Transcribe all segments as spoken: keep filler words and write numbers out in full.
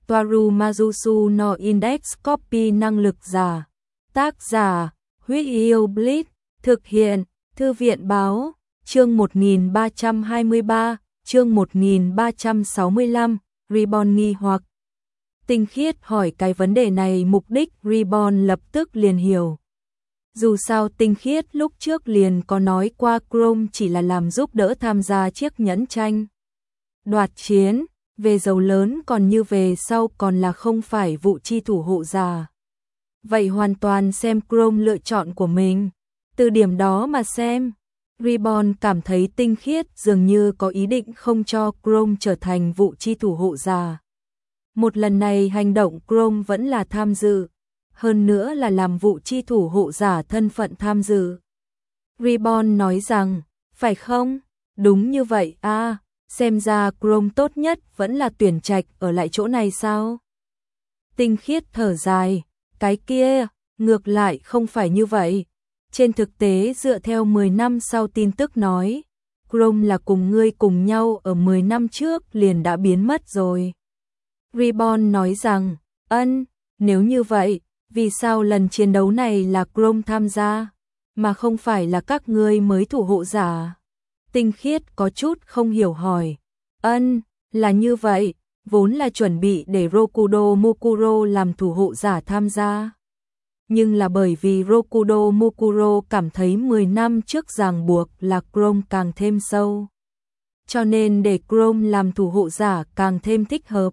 Toaru Majusu no Index Copy năng lực giả. Tác giả, Huyết Yêu Blitz, thực hiện, Thư viện Báo, chương một nghìn ba trăm hai mươi ba, chương một nghìn ba trăm sáu mươi lăm, Reborn nghi hoặc. Tinh Khiết hỏi cái vấn đề này mục đích Reborn lập tức liền hiểu. Dù sao Tinh Khiết lúc trước liền có nói qua Chrome chỉ là làm giúp đỡ tham gia chiếc nhẫn tranh đoạt chiến, về giàu lớn còn như về sau còn là không phải vụ chi thủ hộ giả. Vậy hoàn toàn xem Chrome lựa chọn của mình. Từ điểm đó mà xem, Reborn cảm thấy Tinh Khiết dường như có ý định không cho Chrome trở thành vụ chi thủ hộ giả. Một lần này hành động Chrome vẫn là tham dự, hơn nữa là làm vụ chi thủ hộ giả thân phận tham dự. Reborn nói rằng, phải không? Đúng như vậy à, xem ra Chrome tốt nhất vẫn là tuyển trạch ở lại chỗ này sao? Tinh Khiết thở dài, cái kia, ngược lại không phải như vậy. Trên thực tế dựa theo mười năm sau tin tức nói, Chrome là cùng ngươi cùng nhau ở mười năm trước liền đã biến mất rồi. Reborn nói rằng, ân, nếu như vậy, vì sao lần chiến đấu này là Chrome tham gia, mà không phải là các ngươi mới thủ hộ giả? Tinh Khiết có chút không hiểu hỏi, ân, là như vậy, vốn là chuẩn bị để Rokudo Mukuro làm thủ hộ giả tham gia. Nhưng là bởi vì Rokudo Mukuro cảm thấy mười năm trước ràng buộc là Chrome càng thêm sâu. Cho nên để Chrome làm thủ hộ giả càng thêm thích hợp.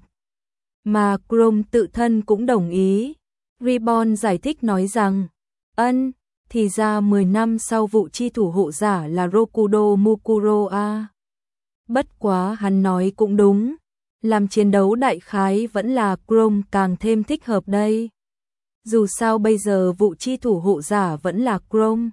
Mà Chrome tự thân cũng đồng ý. Reborn giải thích nói rằng, ân, thì ra mười năm sau vụ chi thủ hộ giả là Rokudo Mukuro a. Bất quá hắn nói cũng đúng, làm chiến đấu đại khái vẫn là Chrome càng thêm thích hợp đây. Dù sao bây giờ vụ chi thủ hộ giả vẫn là Chrome.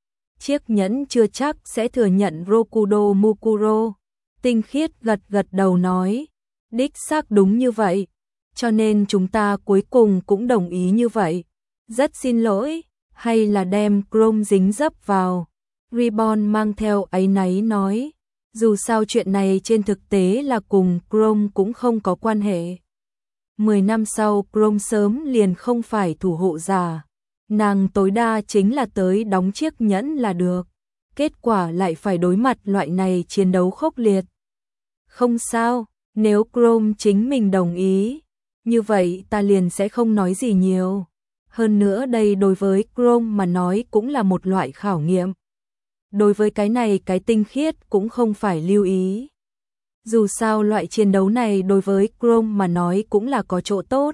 Chiếc nhẫn chưa chắc sẽ thừa nhận Rokudo Mukuro. Tinh Khiết gật gật đầu nói, đích xác đúng như vậy. Cho nên chúng ta cuối cùng cũng đồng ý như vậy. Rất xin lỗi, hay là đem Chrome dính dấp vào. Reborn mang theo áy náy nói, dù sao chuyện này trên thực tế là cùng Chrome cũng không có quan hệ. Mười năm sau Chrome sớm liền không phải thủ hộ giả. Nàng tối đa chính là tới đóng chiếc nhẫn là được. Kết quả lại phải đối mặt loại này chiến đấu khốc liệt. Không sao, nếu Chrome chính mình đồng ý, như vậy ta liền sẽ không nói gì nhiều. Hơn nữa đây đối với Chrome mà nói cũng là một loại khảo nghiệm. Đối với cái này cái Tinh Khiết cũng không phải lưu ý. Dù sao loại chiến đấu này đối với Chrome mà nói cũng là có chỗ tốt.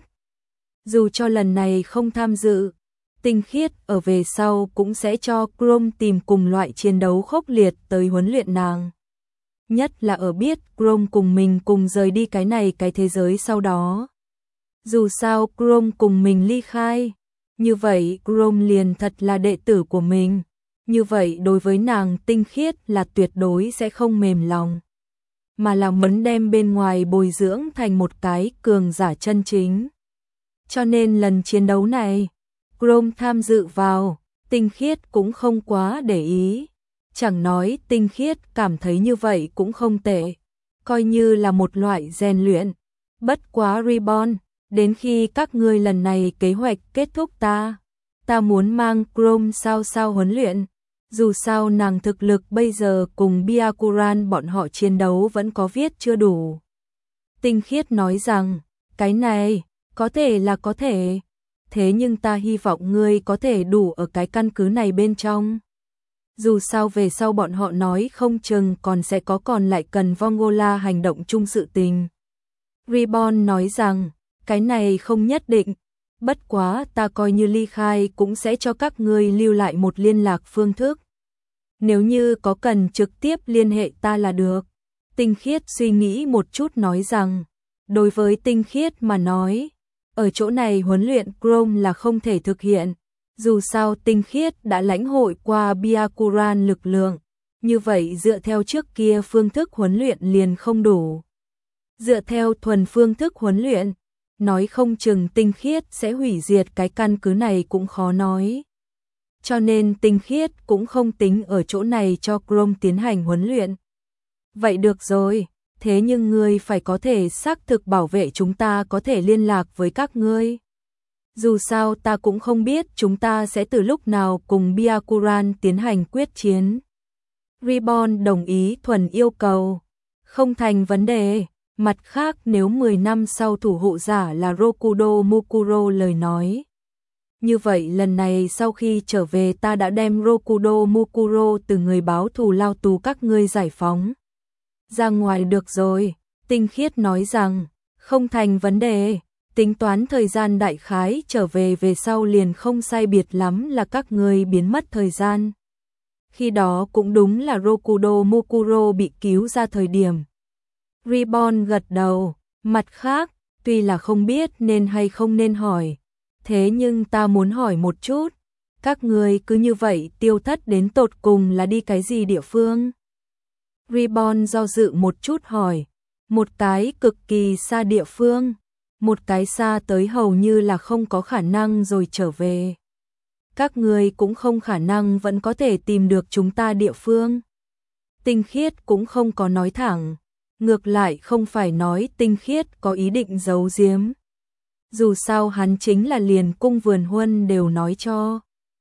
Dù cho lần này không tham dự, Tinh Khiết ở về sau cũng sẽ cho Chrome tìm cùng loại chiến đấu khốc liệt tới huấn luyện nàng. Nhất là ở biết Chrome cùng mình cùng rời đi cái này cái thế giới sau đó. Dù sao Chrome cùng mình ly khai, như vậy Chrome liền thật là đệ tử của mình. Như vậy đối với nàng Tinh Khiết là tuyệt đối sẽ không mềm lòng. Mà là muốn đem bên ngoài bồi dưỡng thành một cái cường giả chân chính. Cho nên lần chiến đấu này, Chrome tham dự vào, Tinh Khiết cũng không quá để ý. Chẳng nói Tinh Khiết cảm thấy như vậy cũng không tệ, coi như là một loại rèn luyện. Bất quá Reborn, đến khi các ngươi lần này kế hoạch kết thúc ta, ta muốn mang Chrome sao sao huấn luyện. Dù sao nàng thực lực bây giờ cùng Byakuran bọn họ chiến đấu vẫn có viết chưa đủ. Tinh Khiết nói rằng, cái này, có thể là có thể. Thế nhưng ta hy vọng ngươi có thể đủ ở cái căn cứ này bên trong. Dù sao về sau bọn họ nói không chừng còn sẽ có còn lại cần Vongola hành động chung sự tình. Reborn nói rằng, cái này không nhất định. Bất quá ta coi như ly khai cũng sẽ cho các ngươi lưu lại một liên lạc phương thức. Nếu như có cần trực tiếp liên hệ ta là được. Tinh Khiết suy nghĩ một chút nói rằng, đối với Tinh Khiết mà nói, ở chỗ này huấn luyện Chrome là không thể thực hiện. Dù sao Tinh Khiết đã lãnh hội qua Byakuran lực lượng, như vậy dựa theo trước kia phương thức huấn luyện liền không đủ. Dựa theo thuần phương thức huấn luyện, nói không chừng Tinh Khiết sẽ hủy diệt cái căn cứ này cũng khó nói. Cho nên Tinh Khiết cũng không tính ở chỗ này cho Chrome tiến hành huấn luyện. Vậy được rồi, thế nhưng ngươi phải có thể xác thực bảo vệ chúng ta có thể liên lạc với các ngươi. Dù sao ta cũng không biết chúng ta sẽ từ lúc nào cùng Byakuran tiến hành quyết chiến. Ribbon đồng ý thuần yêu cầu. Không thành vấn đề. Mặt khác nếu mười năm sau thủ hộ giả là Rokudo Mukuro lời nói. Như vậy lần này sau khi trở về ta đã đem Rokudo Mukuro từ người báo thù lao tù các ngươi giải phóng. Ra ngoài được rồi. Tinh khiết nói rằng, không thành vấn đề. Tính toán thời gian đại khái trở về về sau liền không sai biệt lắm là các ngươi biến mất thời gian. Khi đó cũng đúng là Rokudo Mukuro bị cứu ra thời điểm. Ribbon gật đầu, mặt khác, tuy là không biết nên hay không nên hỏi, thế nhưng ta muốn hỏi một chút, các ngươi cứ như vậy tiêu thất đến tột cùng là đi cái gì địa phương? Ribbon do dự một chút hỏi, một cái cực kỳ xa địa phương, một cái xa tới hầu như là không có khả năng rồi trở về. Các ngươi cũng không khả năng vẫn có thể tìm được chúng ta địa phương. Tinh khiết cũng không có nói thẳng. Ngược lại không phải nói tinh khiết có ý định giấu giếm. Dù sao hắn chính là liền cung vườn huân đều nói cho.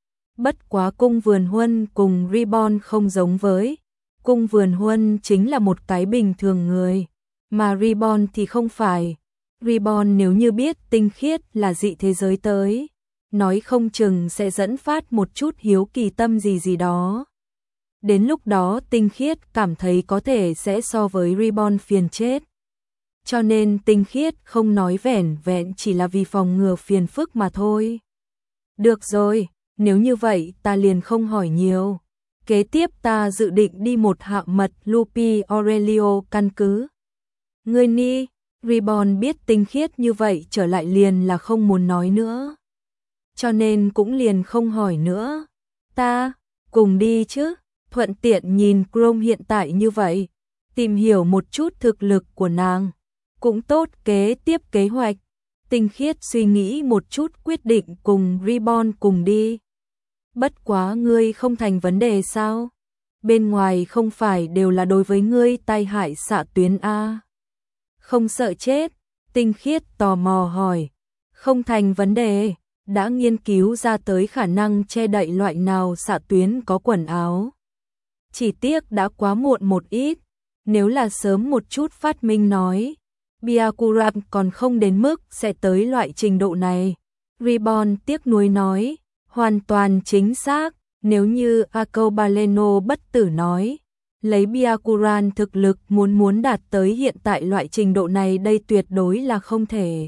Bất quá cung vườn huân cùng Ribbon không giống với. Cung vườn huân chính là một cái bình thường người. Mà Ribbon thì không phải. Ribbon nếu như biết tinh khiết là dị thế giới tới. Nói không chừng sẽ dẫn phát một chút hiếu kỳ tâm gì gì đó. Đến lúc đó tinh khiết cảm thấy có thể sẽ so với Ribbon phiền chết. Cho nên tinh khiết không nói vẻn vẹn chỉ là vì phòng ngừa phiền phức mà thôi. Được rồi, nếu như vậy ta liền không hỏi nhiều. Kế tiếp ta dự định đi một hạ mật Lupi Aurelio căn cứ. Ngươi ni, Ribbon biết tinh khiết như vậy trở lại liền là không muốn nói nữa. Cho nên cũng liền không hỏi nữa. Ta, cùng đi chứ. Thuận tiện nhìn Chrome hiện tại như vậy, tìm hiểu một chút thực lực của nàng, cũng tốt kế tiếp kế hoạch. Tinh khiết suy nghĩ một chút quyết định cùng Ribbon cùng đi. Bất quá ngươi không thành vấn đề sao? Bên ngoài không phải đều là đối với ngươi tai hại xạ tuyến A. Không sợ chết? Tinh khiết tò mò hỏi. Không thành vấn đề, đã nghiên cứu ra tới khả năng che đậy loại nào xạ tuyến có quần áo. Chỉ tiếc đã quá muộn một ít, nếu là sớm một chút phát minh nói, Byakuran còn không đến mức sẽ tới loại trình độ này. Ribbon tiếc nuối nói, hoàn toàn chính xác, nếu như Arcobaleno bất tử nói, lấy Byakuran thực lực muốn muốn đạt tới hiện tại loại trình độ này đây tuyệt đối là không thể.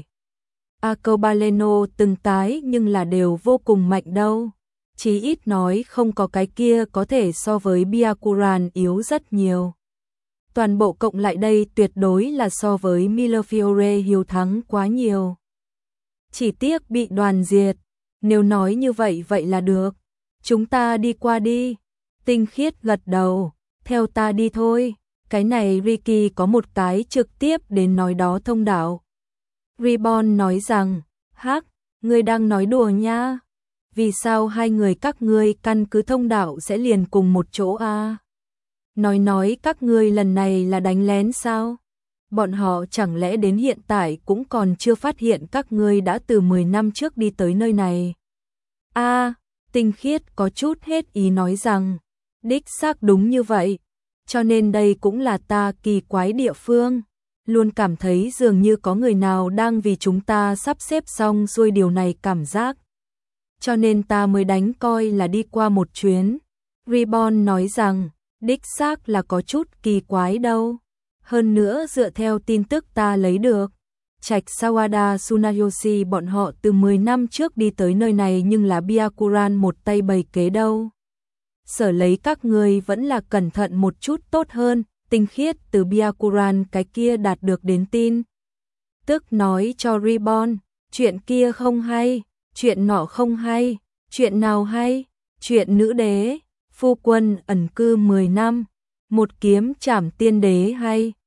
Arcobaleno từng tái nhưng là đều vô cùng mạnh đâu. Chí ít nói không có cái kia có thể so với Byakuran yếu rất nhiều. Toàn bộ cộng lại đây tuyệt đối là so với Millefiore hiếu thắng quá nhiều. Chỉ tiếc bị đoàn diệt. Nếu nói như vậy vậy là được. Chúng ta đi qua đi. Tinh khiết gật đầu. Theo ta đi thôi. Cái này Ricky có một cái trực tiếp đến nói đó thông đạo. Ribbon nói rằng, hắc, ngươi đang nói đùa nha. Vì sao hai người các ngươi căn cứ thông đạo sẽ liền cùng một chỗ a? À? Nói nói các ngươi lần này là đánh lén sao? Bọn họ chẳng lẽ đến hiện tại cũng còn chưa phát hiện các ngươi đã từ mười năm trước đi tới nơi này? A, à, tinh khiết có chút hết ý nói rằng, đích xác đúng như vậy, cho nên đây cũng là ta kỳ quái địa phương. Luôn cảm thấy dường như có người nào đang vì chúng ta sắp xếp xong xuôi điều này cảm giác. Cho nên ta mới đánh coi là đi qua một chuyến. Ribbon nói rằng, đích xác là có chút kỳ quái đâu. Hơn nữa dựa theo tin tức ta lấy được, Trạch Sawada Tsunayoshi bọn họ từ mười năm trước đi tới nơi này nhưng là Byakuran một tay bày kế đâu. Sở lấy các ngươi vẫn là cẩn thận một chút tốt hơn. Tinh khiết từ Byakuran cái kia đạt được đến tin. Tức nói cho Ribbon, chuyện kia không hay, chuyện nọ không hay, chuyện nào hay, chuyện nữ đế, phu quân ẩn cư mười năm, một kiếm trảm tiên đế hay,